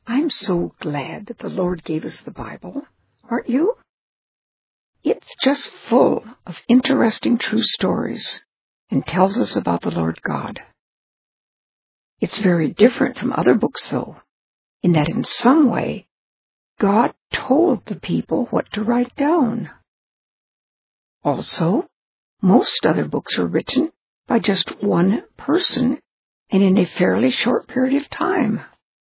I'm so glad that the Lord gave us the Bible, aren't you? It's just full of interesting true stories and tells us about the Lord God. It's very different from other books, though, in that in some way, God told the people what to write down. Also, most other books are written by just one person and in a fairly short period of time.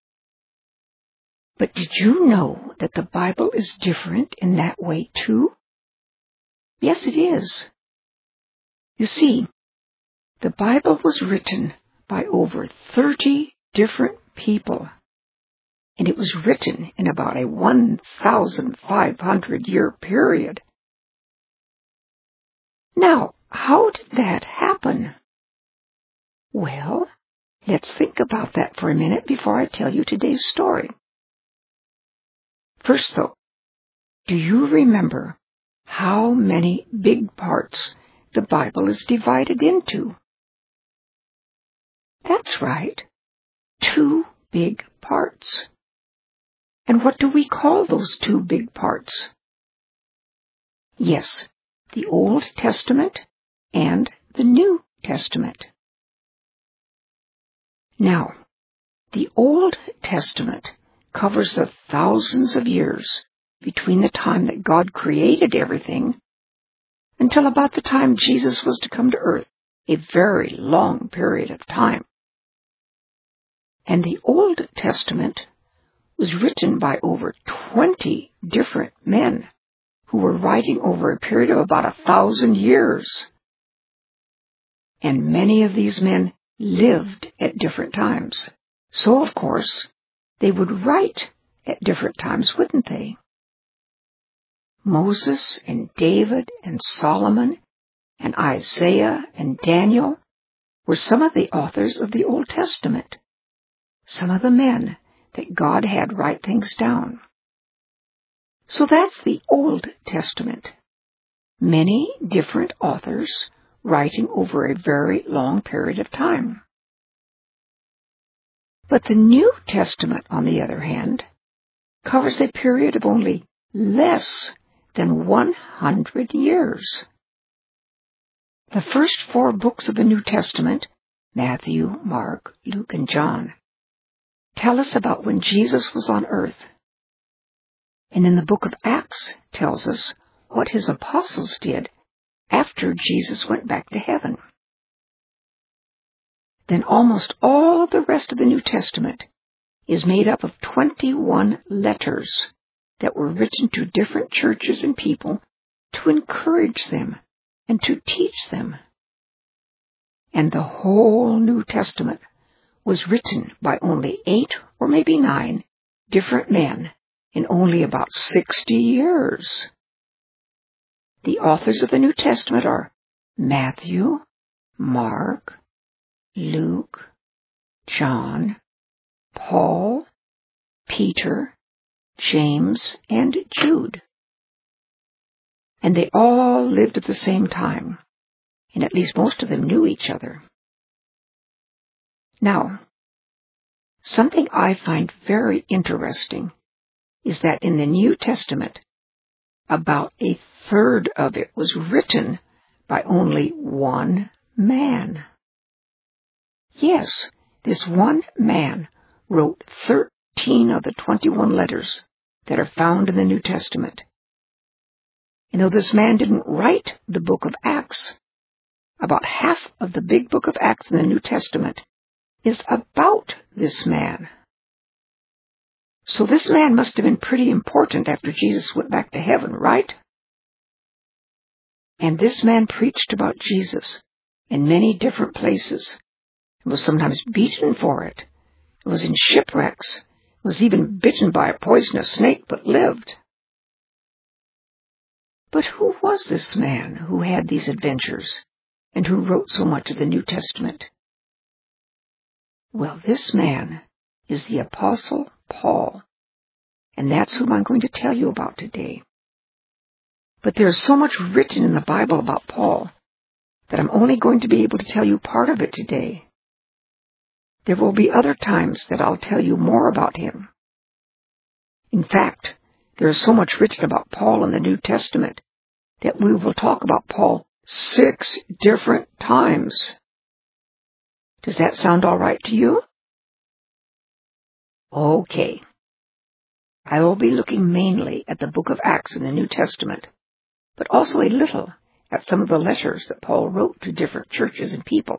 But did you know that the Bible is different in that way, too? Yes, it is. You see, the Bible was written by over 30 different people, and it was written in about a 1,500-year period. Now, how did that happen? Well, let's think about that for a minute before I tell you today's story. First, though, do you remember how many big parts the Bible is divided into? That's right, 2 big parts. And what do we call those 2 big parts? Yes, the Old Testament and the New Testament. Now, the Old Testament covers the thousands of years between the time that God created everything until about the time Jesus was to come to earth, a very long period of time. And the Old Testament was written by over 20 different men who were writing over a period of about 1,000 years. And many of these men lived at different times. So, of course, they would write at different times, wouldn't they? Moses and David and Solomon and Isaiah and Daniel were some of the authors of the Old Testament, some of the men that God had write things down. So that's the Old Testament. Many different authors writing over a very long period of time. But the New Testament, on the other hand, covers a period of only less than 100 years. The first 4 books of the New Testament, Matthew, Mark, Luke, and John, tell us about when Jesus was on earth. And in the book of Acts tells us what his apostles did after Jesus went back to heaven. Then almost all of the rest of the New Testament is made up of 21 letters that were written to different churches and people to encourage them and to teach them. And the whole New Testament was written by only 8 or maybe 9 different men in only about 60 years. The authors of the New Testament are Matthew, Mark, Luke, John, Paul, Peter, James, and Jude. And they all lived at the same time, and at least most of them knew each other. Now, something I find very interesting is that in the New Testament, about 1/3 of it was written by only one man. Yes, this one man wrote 13 of the 21 letters that are found in the New Testament. And though this man didn't write the book of Acts, about half of the big book of Acts in the New Testament is about this man. So this man must have been pretty important after Jesus went back to heaven, right? And this man preached about Jesus in many different places, and was sometimes beaten for it, was in shipwrecks, was even bitten by a poisonous snake, but lived. But who was this man who had these adventures and who wrote so much of the New Testament? Well, this man is the Apostle Paul, and that's whom I'm going to tell you about today. But there's so much written in the Bible about Paul that I'm only going to be able to tell you part of it today. There will be other times that I'll tell you more about him. In fact, there is so much written about Paul in the New Testament that we will talk about Paul 6 different times. Does that sound all right to you? Okay. I will be looking mainly at the book of Acts in the New Testament, but also a little at some of the letters that Paul wrote to different churches and people.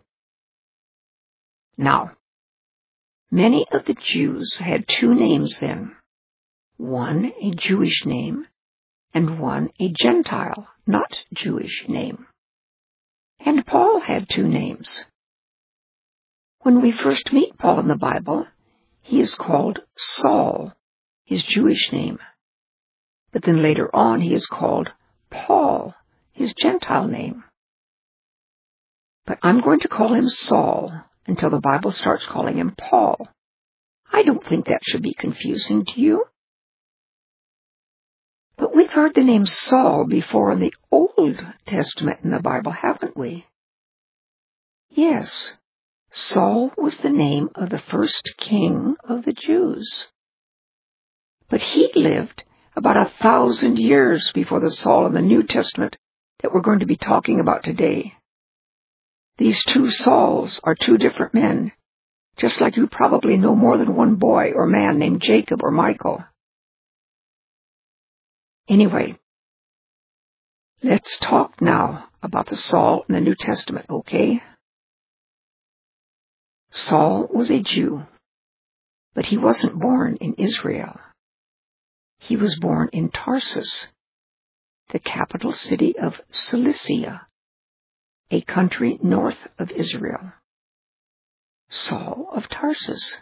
Now, many of the Jews had 2 names then, one a Jewish name and one a Gentile, not Jewish name. And Paul had 2 names. When we first meet Paul in the Bible, he is called Saul, his Jewish name. But then later on he is called Paul, his Gentile name. But I'm going to call him Saul until the Bible starts calling him Paul. I don't think that should be confusing to you. But we've heard the name Saul before in the Old Testament in the Bible, haven't we? Yes, Saul was the name of the first king of the Jews. But he lived about 1,000 years before the Saul in the New Testament that we're going to be talking about today. These 2 Sauls are 2 different men, just like you probably know more than one boy or man named Jacob or Michael. Anyway, let's talk now about the Saul in the New Testament, okay? Saul was a Jew, but he wasn't born in Israel. He was born in Tarsus, the capital city of Cilicia, a country north of Israel. Saul of Tarsus.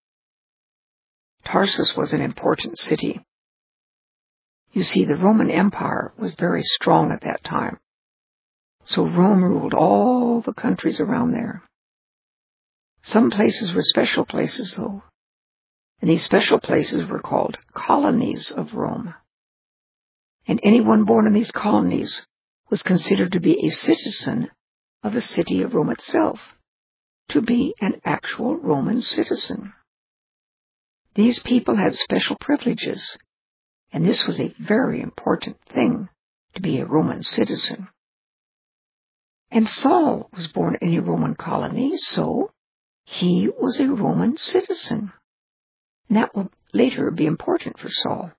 Tarsus was an important city. You see, the Roman Empire was very strong at that time, so Rome ruled all the countries around there. Some places were special places, though, and these special places were called colonies of Rome. And anyone born in these colonies was considered to be a citizen of the city of Rome itself, to be an actual Roman citizen. These people had special privileges, and this was a very important thing to be a Roman citizen. And Saul was born in a Roman colony, so he was a Roman citizen. And that will later be important for Saul.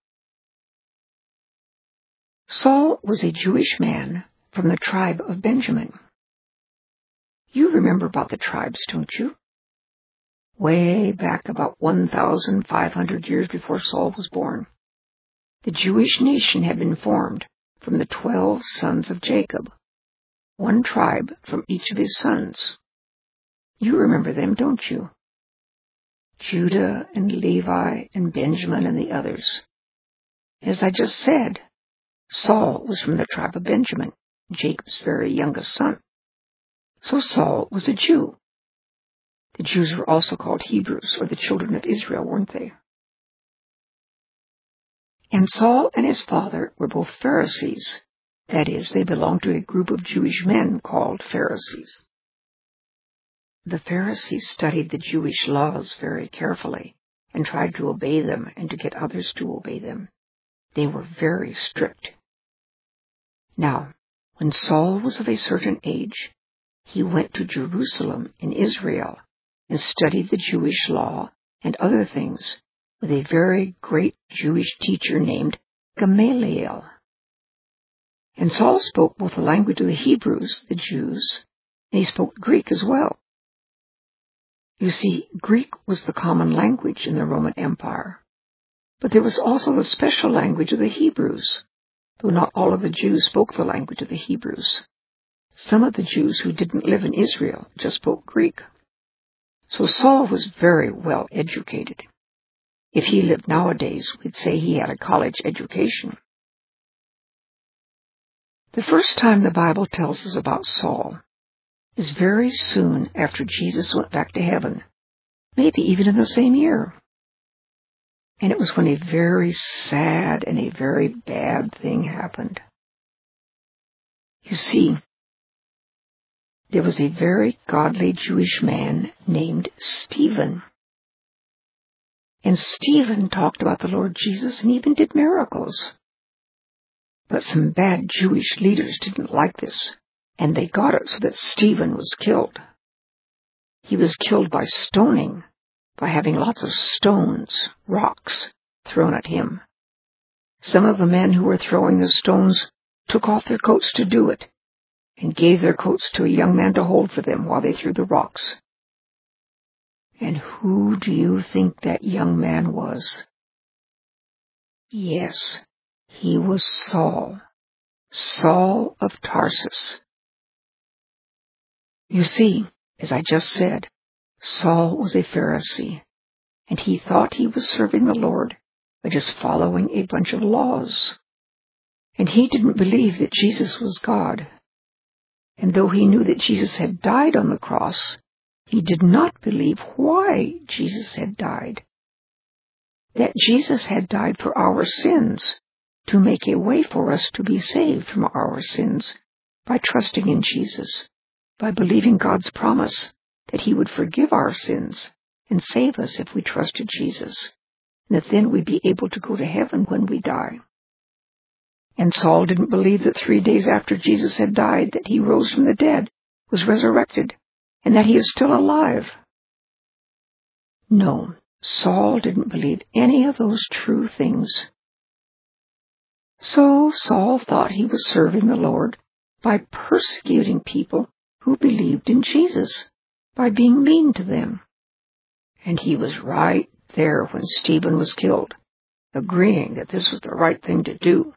Saul was a Jewish man from the tribe of Benjamin. You remember about the tribes, don't you? Way back about 1,500 years before Saul was born, the Jewish nation had been formed from the 12 sons of Jacob, one tribe from each of his sons. You remember them, don't you? Judah and Levi and Benjamin and the others. As I just said, Saul was from the tribe of Benjamin, Jacob's very youngest son. So Saul was a Jew. The Jews were also called Hebrews, or the children of Israel, weren't they? And Saul and his father were both Pharisees. That is, they belonged to a group of Jewish men called Pharisees. The Pharisees studied the Jewish laws very carefully and tried to obey them and to get others to obey them. They were very strict. Now, when Saul was of a certain age, he went to Jerusalem in Israel and studied the Jewish law and other things with a very great Jewish teacher named Gamaliel. And Saul spoke both the language of the Hebrews, the Jews, and he spoke Greek as well. You see, Greek was the common language in the Roman Empire, but there was also the special language of the Hebrews, though not all of the Jews spoke the language of the Hebrews. Some of the Jews who didn't live in Israel just spoke Greek. So Saul was very well educated. If he lived nowadays, we'd say he had a college education. The first time the Bible tells us about Saul is very soon after Jesus went back to heaven, maybe even in the same year. And it was when a very sad and a very bad thing happened. You see, there was a very godly Jewish man named Stephen. And Stephen talked about the Lord Jesus and even did miracles. But some bad Jewish leaders didn't like this, and they got it so that Stephen was killed. He was killed by stoning, by having lots of stones, rocks, thrown at him. Some of the men who were throwing the stones took off their coats to do it, and gave their coats to a young man to hold for them while they threw the rocks. And who do you think that young man was? Yes, he was Saul, Saul of Tarsus. You see, as I just said, Saul was a Pharisee, and he thought he was serving the Lord by just following a bunch of laws. And he didn't believe that Jesus was God. And though he knew that Jesus had died on the cross, he did not believe why Jesus had died. That Jesus had died for our sins, to make a way for us to be saved from our sins, by trusting in Jesus, by believing God's promise that he would forgive our sins and save us if we trusted Jesus, and that then we'd be able to go to heaven when we die. And Saul didn't believe that 3 days after Jesus had died that he rose from the dead, was resurrected, and that he is still alive. No, Saul didn't believe any of those true things. So Saul thought he was serving the Lord by persecuting people who believed in Jesus, by being mean to them. And he was right there when Stephen was killed, agreeing that this was the right thing to do.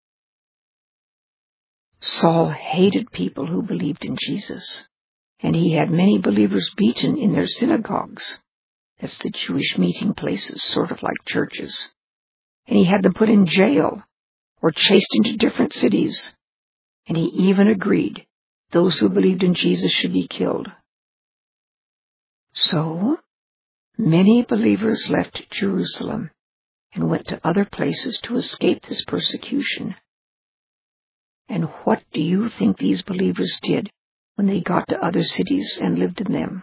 Saul hated people who believed in Jesus, and he had many believers beaten in their synagogues. That's the Jewish meeting places, sort of like churches. And he had them put in jail or chased into different cities. And he even agreed those who believed in Jesus should be killed. So, many believers left Jerusalem and went to other places to escape this persecution. And what do you think these believers did when they got to other cities and lived in them?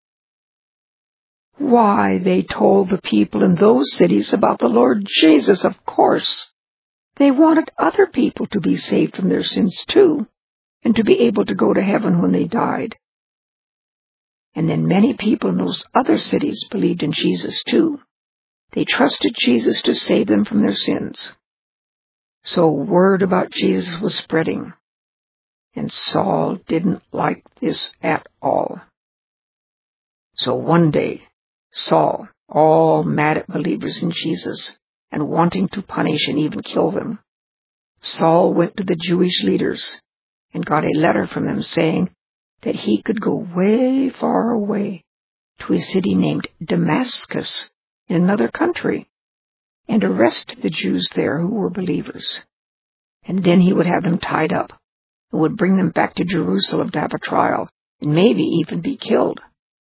Why, they told the people in those cities about the Lord Jesus, of course. They wanted other people to be saved from their sins too, and to be able to go to heaven when they died. And then many people in those other cities believed in Jesus too. They trusted Jesus to save them from their sins. So word about Jesus was spreading, and Saul didn't like this at all. So one day, Saul, all mad at believers in Jesus and wanting to punish and even kill them, Saul went to the Jewish leaders and got a letter from them saying that he could go way far away to a city named Damascus in another country and arrest the Jews there who were believers. And then he would have them tied up and would bring them back to Jerusalem to have a trial and maybe even be killed.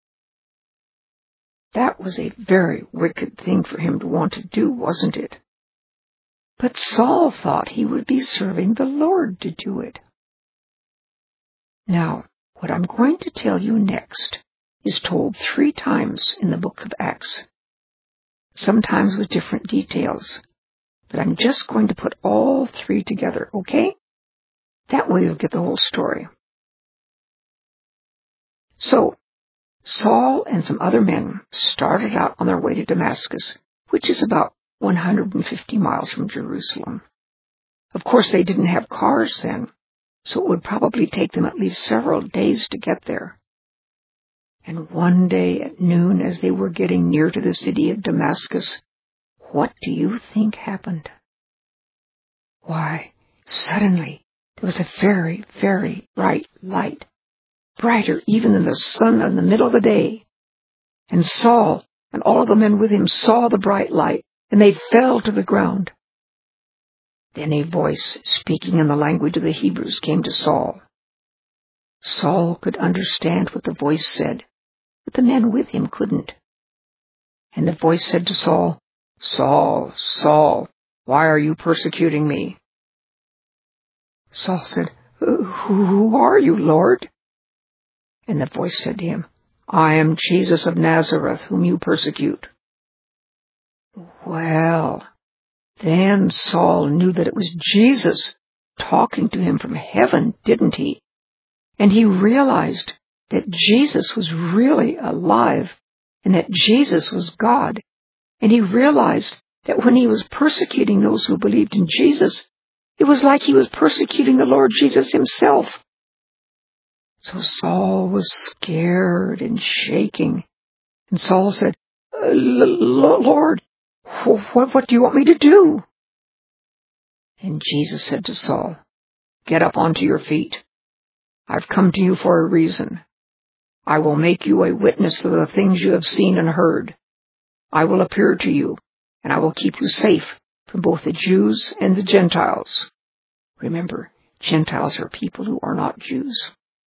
That was a very wicked thing for him to want to do, wasn't it? But Saul thought he would be serving the Lord to do it. Now, what I'm going to tell you next is told 3 times in the book of Acts, sometimes with different details. But I'm just going to put all 3 together, okay? That way you'll get the whole story. So, Saul and some other men started out on their way to Damascus, which is about 150 miles from Jerusalem. Of course, they didn't have cars then, so it would probably take them at least several days to get there. And one day at noon, as they were getting near to the city of Damascus, what do you think happened? Why, suddenly there was a very, very bright light, brighter even than the sun in the middle of the day. And Saul and all of the men with him saw the bright light, and they fell to the ground. Then a voice speaking in the language of the Hebrews came to Saul. Saul could understand what the voice said, but the men with him couldn't. And the voice said to Saul, "Saul, Saul, why are you persecuting me?" Saul said, "Who are you, Lord?" And the voice said to him, "I am Jesus of Nazareth, whom you persecute." Well, then Saul knew that it was Jesus talking to him from heaven, didn't he? And he realized that Jesus was really alive and that Jesus was God. And he realized that when he was persecuting those who believed in Jesus, it was like he was persecuting the Lord Jesus himself. So Saul was scared and shaking. And Saul said, Lord, what do you want me to do? And Jesus said to Saul, get up onto your feet. I've come to you for a reason. I will make you a witness of the things you have seen and heard. I will appear to you, and I will keep you safe from both the Jews and the Gentiles. Remember, Gentiles are people who are not Jews.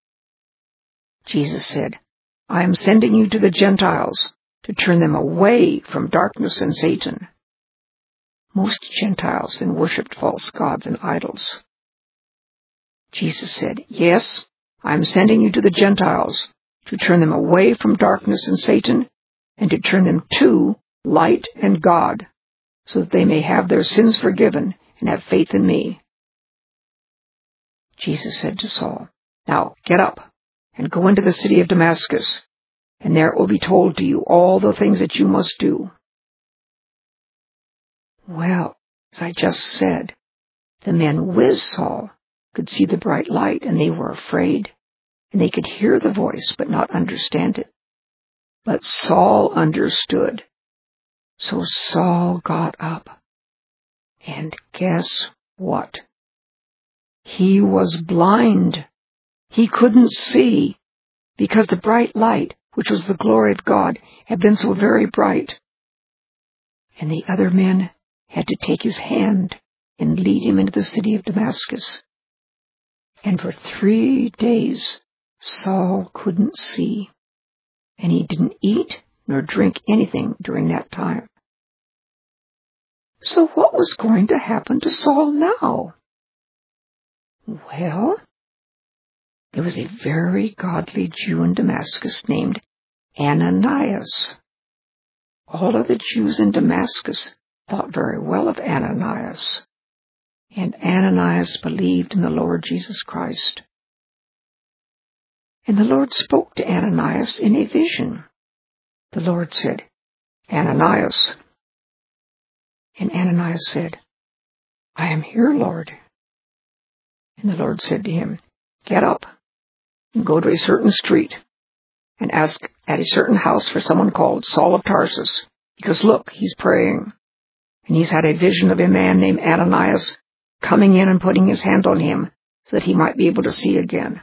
Jesus said, I am sending you to the Gentiles to turn them away from darkness and Satan. Most Gentiles then worshipped false gods and idols. Jesus said, yes, I am sending you to the Gentiles to turn them away from darkness and Satan and to turn them to light and God, so that they may have their sins forgiven and have faith in me. Jesus said to Saul, now get up and go into the city of Damascus, and there it will be told to you all the things that you must do. Well, as I just said, the men with Saul could see the bright light, and they were afraid, and they could hear the voice but not understand it. But Saul understood. So Saul got up, and guess what? He was blind. He couldn't see, because the bright light, which was the glory of God, had been so very bright. And the other men had to take his hand and lead him into the city of Damascus. And for 3 days, Saul couldn't see, and he didn't eat nor drink anything during that time. So what was going to happen to Saul now? Well, there was a very godly Jew in Damascus named Ananias. All of the Jews in Damascus thought very well of Ananias, and Ananias believed in the Lord Jesus Christ. And the Lord spoke to Ananias in a vision. The Lord said, Ananias. And Ananias said, I am here, Lord. And the Lord said to him, get up and go to a certain street and ask at a certain house for someone called Saul of Tarsus, because look, he's praying. And he's had a vision of a man named Ananias coming in and putting his hand on him so that he might be able to see again.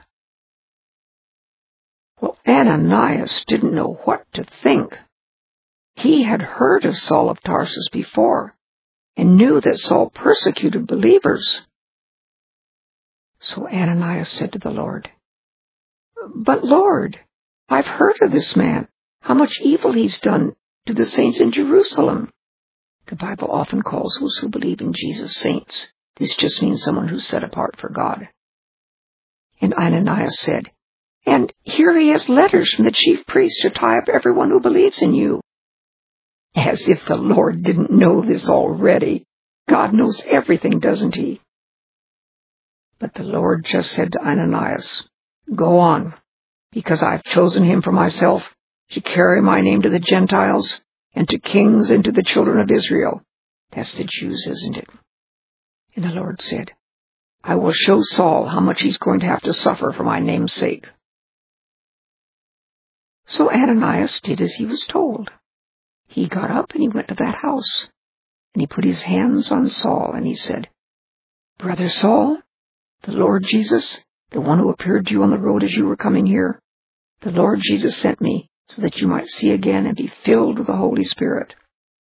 Well, Ananias didn't know what to think. He had heard of Saul of Tarsus before and knew that Saul persecuted believers. So Ananias said to the Lord, but Lord, I've heard of this man, how much evil he's done to the saints in Jerusalem. The Bible often calls those who believe in Jesus saints. This just means someone who's set apart for God. And Ananias said, and here he has letters from the chief priests to tie up everyone who believes in you. As if the Lord didn't know this already. God knows everything, doesn't he? But the Lord just said to Ananias, go on, because I've chosen him for myself to carry my name to the Gentiles and to kings and to the children of Israel. That's the Jews, isn't it? And the Lord said, I will show Saul how much he's going to have to suffer for my name's sake. So Ananias did as he was told. He got up and he went to that house, and he put his hands on Saul, and he said, Brother Saul, the Lord Jesus, the one who appeared to you on the road as you were coming here, the Lord Jesus sent me so that you might see again and be filled with the Holy Spirit.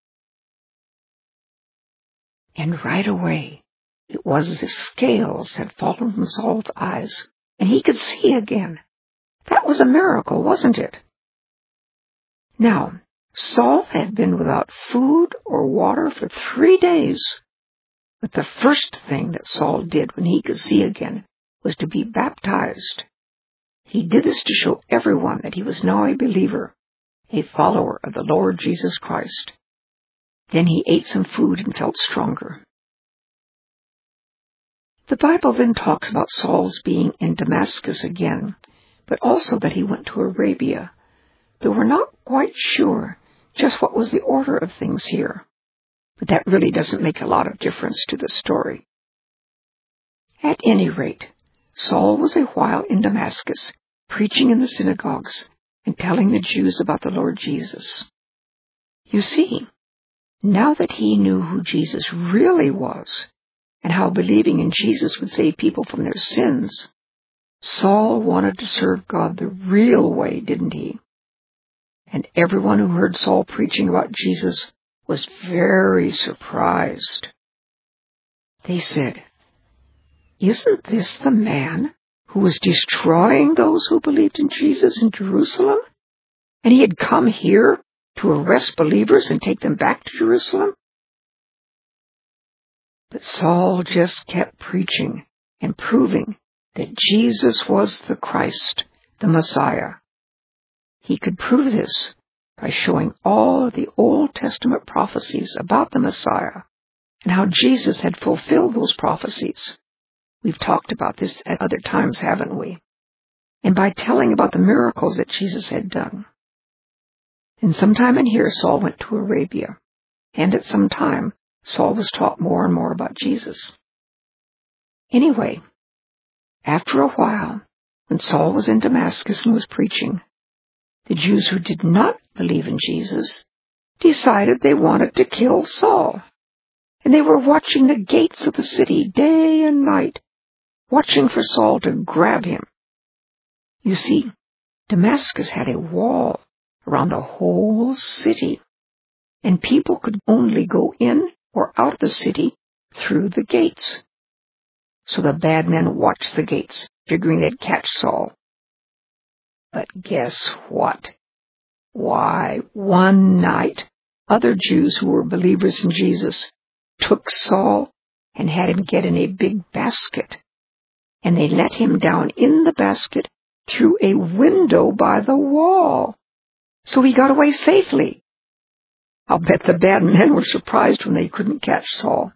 And right away, it was as if scales had fallen from Saul's eyes, and he could see again. That was a miracle, wasn't it? Now, Saul had been without food or water for 3 days. But the first thing that Saul did when he could see again was to be baptized. He did this to show everyone that he was now a believer, a follower of the Lord Jesus Christ. Then he ate some food and felt stronger. The Bible then talks about Saul's being in Damascus again, but also that he went to Arabia. But we're not quite sure just what was the order of things here. But that really doesn't make a lot of difference to the story. At any rate, Saul was a while in Damascus, preaching in the synagogues and telling the Jews about the Lord Jesus. You see, now that he knew who Jesus really was and how believing in Jesus would save people from their sins, Saul wanted to serve God the real way, didn't he? And everyone who heard Saul preaching about Jesus was very surprised. They said, "Isn't this the man who was destroying those who believed in Jesus in Jerusalem? And he had come here to arrest believers and take them back to Jerusalem?" But Saul just kept preaching and proving that Jesus was the Christ, the Messiah. He could prove this by showing all of the Old Testament prophecies about the Messiah and how Jesus had fulfilled those prophecies. We've talked about this at other times, haven't we? And by telling about the miracles that Jesus had done. And sometime in here, Saul went to Arabia. And at some time, Saul was taught more and more about Jesus. Anyway, after a while, when Saul was in Damascus and was preaching, the Jews who did not believe in Jesus decided they wanted to kill Saul. And they were watching the gates of the city day and night, watching for Saul to grab him. You see, Damascus had a wall around the whole city, and people could only go in or out of the city through the gates. So the bad men watched the gates, figuring they'd catch Saul. But guess what? Why, one night, other Jews who were believers in Jesus took Saul and had him get in a big basket. And they let him down in the basket through a window by the wall. So he got away safely. I'll bet the bad men were surprised when they couldn't catch Saul.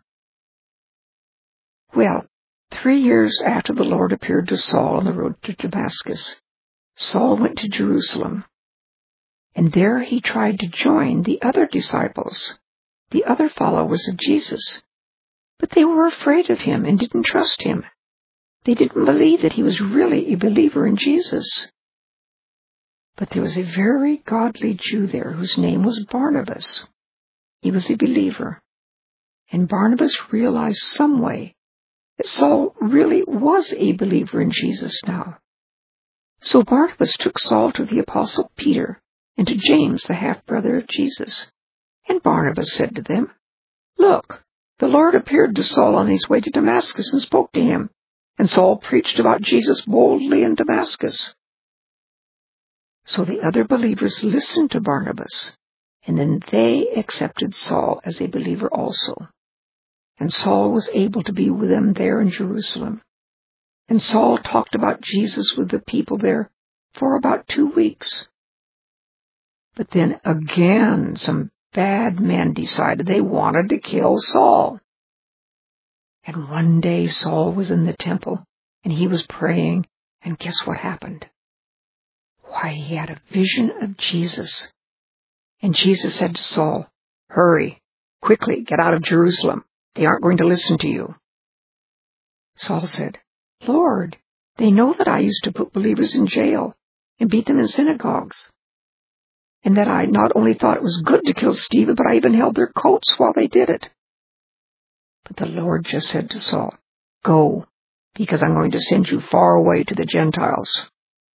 Well, 3 years after the Lord appeared to Saul on the road to Damascus, Saul went to Jerusalem. And there he tried to join the other disciples, the other followers of Jesus. But they were afraid of him and didn't trust him. They didn't believe that he was really a believer in Jesus. But there was a very godly Jew there whose name was Barnabas. He was a believer. And Barnabas realized some way that Saul really was a believer in Jesus now. So Barnabas took Saul to the Apostle Peter and to James, the half-brother of Jesus. And Barnabas said to them, "Look, the Lord appeared to Saul on his way to Damascus and spoke to him. And Saul preached about Jesus boldly in Damascus." So the other believers listened to Barnabas, and then they accepted Saul as a believer also. And Saul was able to be with them there in Jerusalem. And Saul talked about Jesus with the people there for about 2 weeks. But then again, some bad men decided they wanted to kill Saul. And one day Saul was in the temple, and he was praying, and guess what happened? Why, he had a vision of Jesus. And Jesus said to Saul, "Hurry, quickly, get out of Jerusalem. They aren't going to listen to you." Saul said, "Lord, they know that I used to put believers in jail and beat them in synagogues, and that I not only thought it was good to kill Stephen, but I even held their coats while they did it." But the Lord just said to Saul, "Go, because I'm going to send you far away to the Gentiles."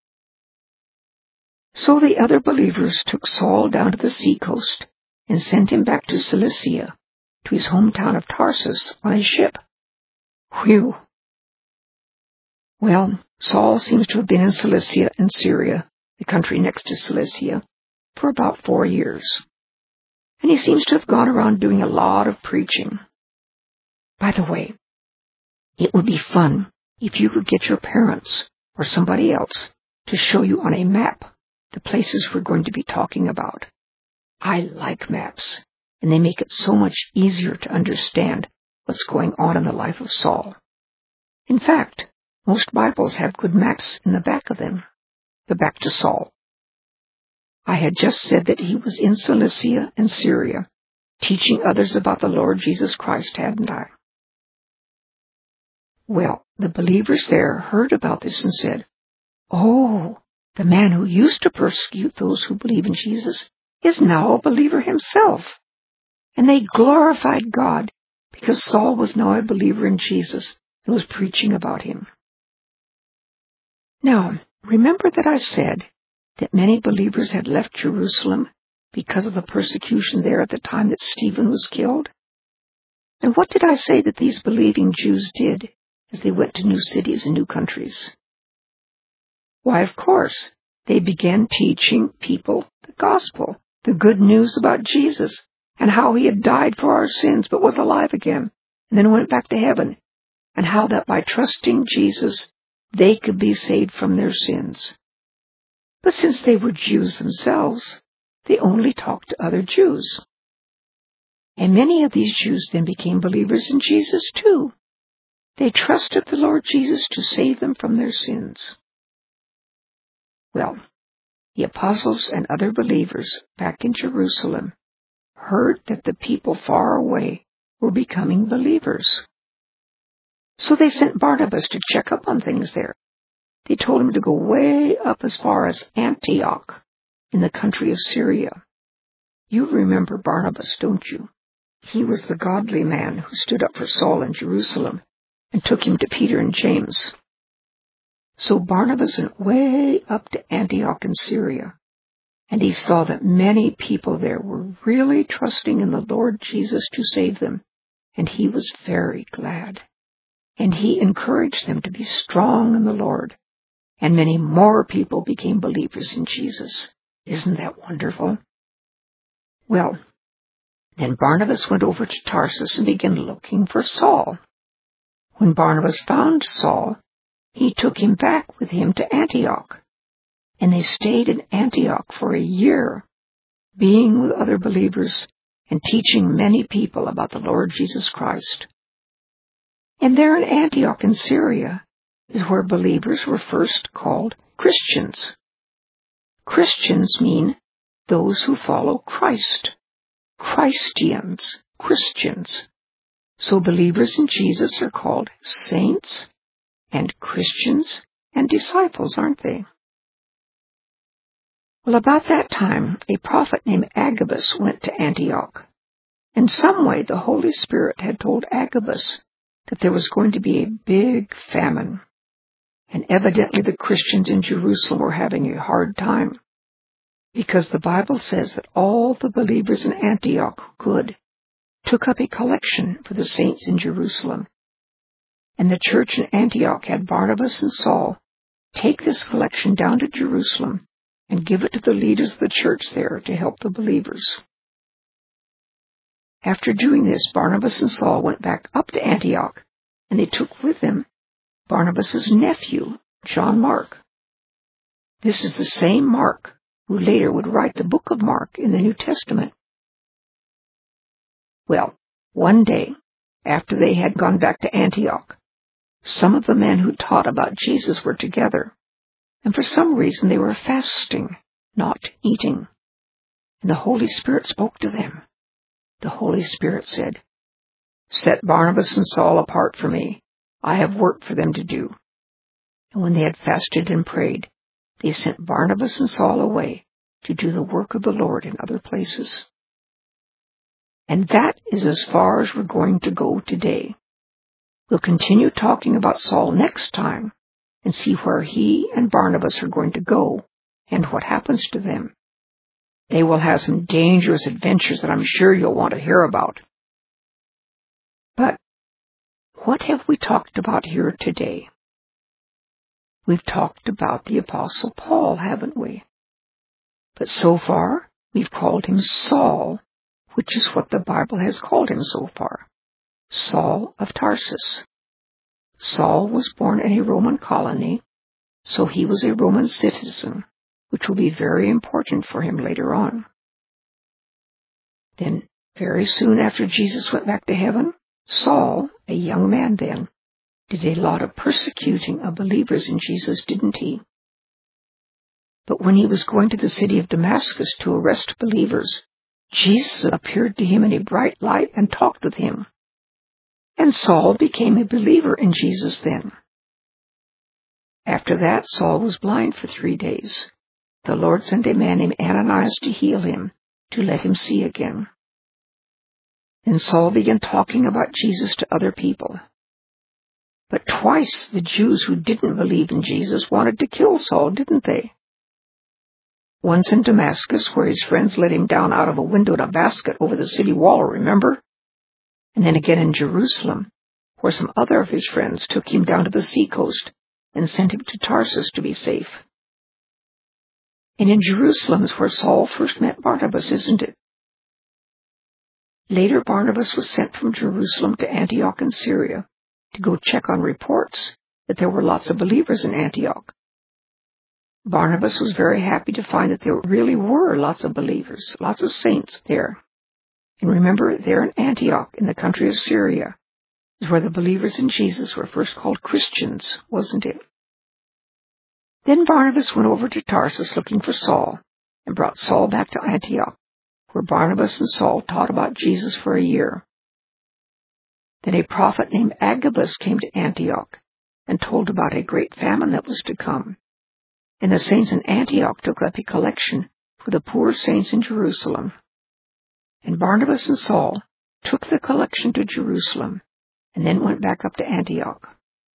So the other believers took Saul down to the seacoast and sent him back to Cilicia, to his hometown of Tarsus, on a ship. Whew! Well, Saul seems to have been in Cilicia and Syria, the country next to Cilicia, for about 4 years. And he seems to have gone around doing a lot of preaching. By the way, it would be fun if you could get your parents or somebody else to show you on a map the places we're going to be talking about. I like maps. and they make it so much easier to understand what's going on in the life of Saul. In fact, most Bibles have good maps in the back of them. The back to Saul. I had just said that he was in Cilicia and Syria, teaching others about the Lord Jesus Christ, hadn't I? Well, the believers there heard about this and said, "Oh, the man who used to persecute those who believe in Jesus is now a believer himself." And they glorified God because Saul was now a believer in Jesus and was preaching about him. Now, remember that I said that many believers had left Jerusalem because of the persecution there at the time that Stephen was killed? And what did I say that these believing Jews did as they went to new cities and new countries? Why, of course, they began teaching people the gospel, the good news about Jesus, and how he had died for our sins but was alive again, and then went back to heaven, and how that by trusting Jesus, they could be saved from their sins. But since they were Jews themselves, they only talked to other Jews. And many of these Jews then became believers in Jesus too. They trusted the Lord Jesus to save them from their sins. Well, the apostles and other believers back in Jerusalem heard that the people far away were becoming believers. So they sent Barnabas to check up on things there. They told him to go way up as far as Antioch in the country of Syria. You remember Barnabas, don't you? He was the godly man who stood up for Saul in Jerusalem and took him to Peter and James. So Barnabas went way up to Antioch in Syria, and he saw that many people there were really trusting in the Lord Jesus to save them, and he was very glad. And he encouraged them to be strong in the Lord, and many more people became believers in Jesus. Isn't that wonderful? Well, then Barnabas went over to Tarsus and began looking for Saul. When Barnabas found Saul, he took him back with him to Antioch, and they stayed in Antioch for a year, being with other believers and teaching many people about the Lord Jesus Christ. And there in Antioch in Syria is where believers were first called Christians. Christians mean those who follow Christ. Christians, Christians. So believers in Jesus are called saints and Christians and disciples, aren't they? Well, about that time, a prophet named Agabus went to Antioch. In some way, the Holy Spirit had told Agabus that there was going to be a big famine. And evidently the Christians in Jerusalem were having a hard time, because the Bible says that all the believers in Antioch who could took up a collection for the saints in Jerusalem. And the church in Antioch had Barnabas and Saul take this collection down to Jerusalem and give it to the leaders of the church there to help the believers. After doing this, Barnabas and Saul went back up to Antioch, and they took with them Barnabas' nephew, John Mark. This is the same Mark who later would write the book of Mark in the New Testament. Well, one day, after they had gone back to Antioch, some of the men who taught about Jesus were together, and for some reason they were fasting, not eating. And the Holy Spirit spoke to them. The Holy Spirit said, "Set Barnabas and Saul apart for me. I have work for them to do." And when they had fasted and prayed, they sent Barnabas and Saul away to do the work of the Lord in other places. And that is as far as we're going to go today. We'll continue talking about Saul next time and see where he and Barnabas are going to go and what happens to them. They will have some dangerous adventures that I'm sure you'll want to hear about. But what have we talked about here today? We've talked about the Apostle Paul, haven't we? But so far, we've called him Saul, which is what the Bible has called him so far. Saul of Tarsus. Saul was born in a Roman colony, so he was a Roman citizen, which will be very important for him later on. Then Very soon after Jesus went back to heaven, Saul, a young man then, did a lot of persecuting of believers in Jesus, didn't he? But when he was going to the city of Damascus to arrest believers, Jesus appeared to him in a bright light and talked with him. And Saul became a believer in Jesus then. After that, Saul was blind for 3 days. The Lord sent a man named Ananias to heal him, to let him see again. Then Saul began talking about Jesus to other people. But twice the Jews who didn't believe in Jesus wanted to kill Saul, didn't they? Once in Damascus, where his friends let him down out of a window in a basket over the city wall, remember? And then again in Jerusalem, where some other of his friends took him down to the seacoast and sent him to Tarsus to be safe. And in Jerusalem is where Saul first met Barnabas, isn't it? Later, Barnabas was sent from Jerusalem to Antioch in Syria to go check on reports that there were lots of believers in Antioch. Barnabas was very happy to find that there really were lots of believers, lots of saints there. And remember, there in Antioch, in the country of Syria, is where the believers in Jesus were first called Christians, wasn't it? Then Barnabas went over to Tarsus looking for Saul, and brought Saul back to Antioch, where Barnabas and Saul taught about Jesus for a year. Then a prophet named Agabus came to Antioch, and told about a great famine that was to come. And the saints in Antioch took up a collection for the poor saints in Jerusalem. And Barnabas and Saul took the collection to Jerusalem, and then went back up to Antioch.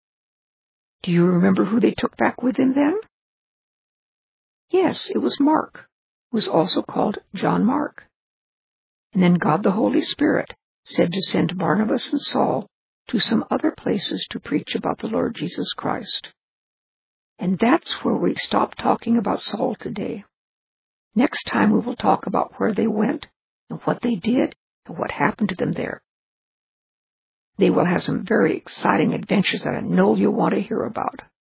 Do you remember who they took back with them then? Yes, it was Mark, who was also called John Mark. And then God the Holy Spirit said to send Barnabas and Saul to some other places to preach about the Lord Jesus Christ. And that's where we stop talking about Saul today. Next time we will talk about where they went and what they did and what happened to them there. They will have some very exciting adventures that I know you'll want to hear about.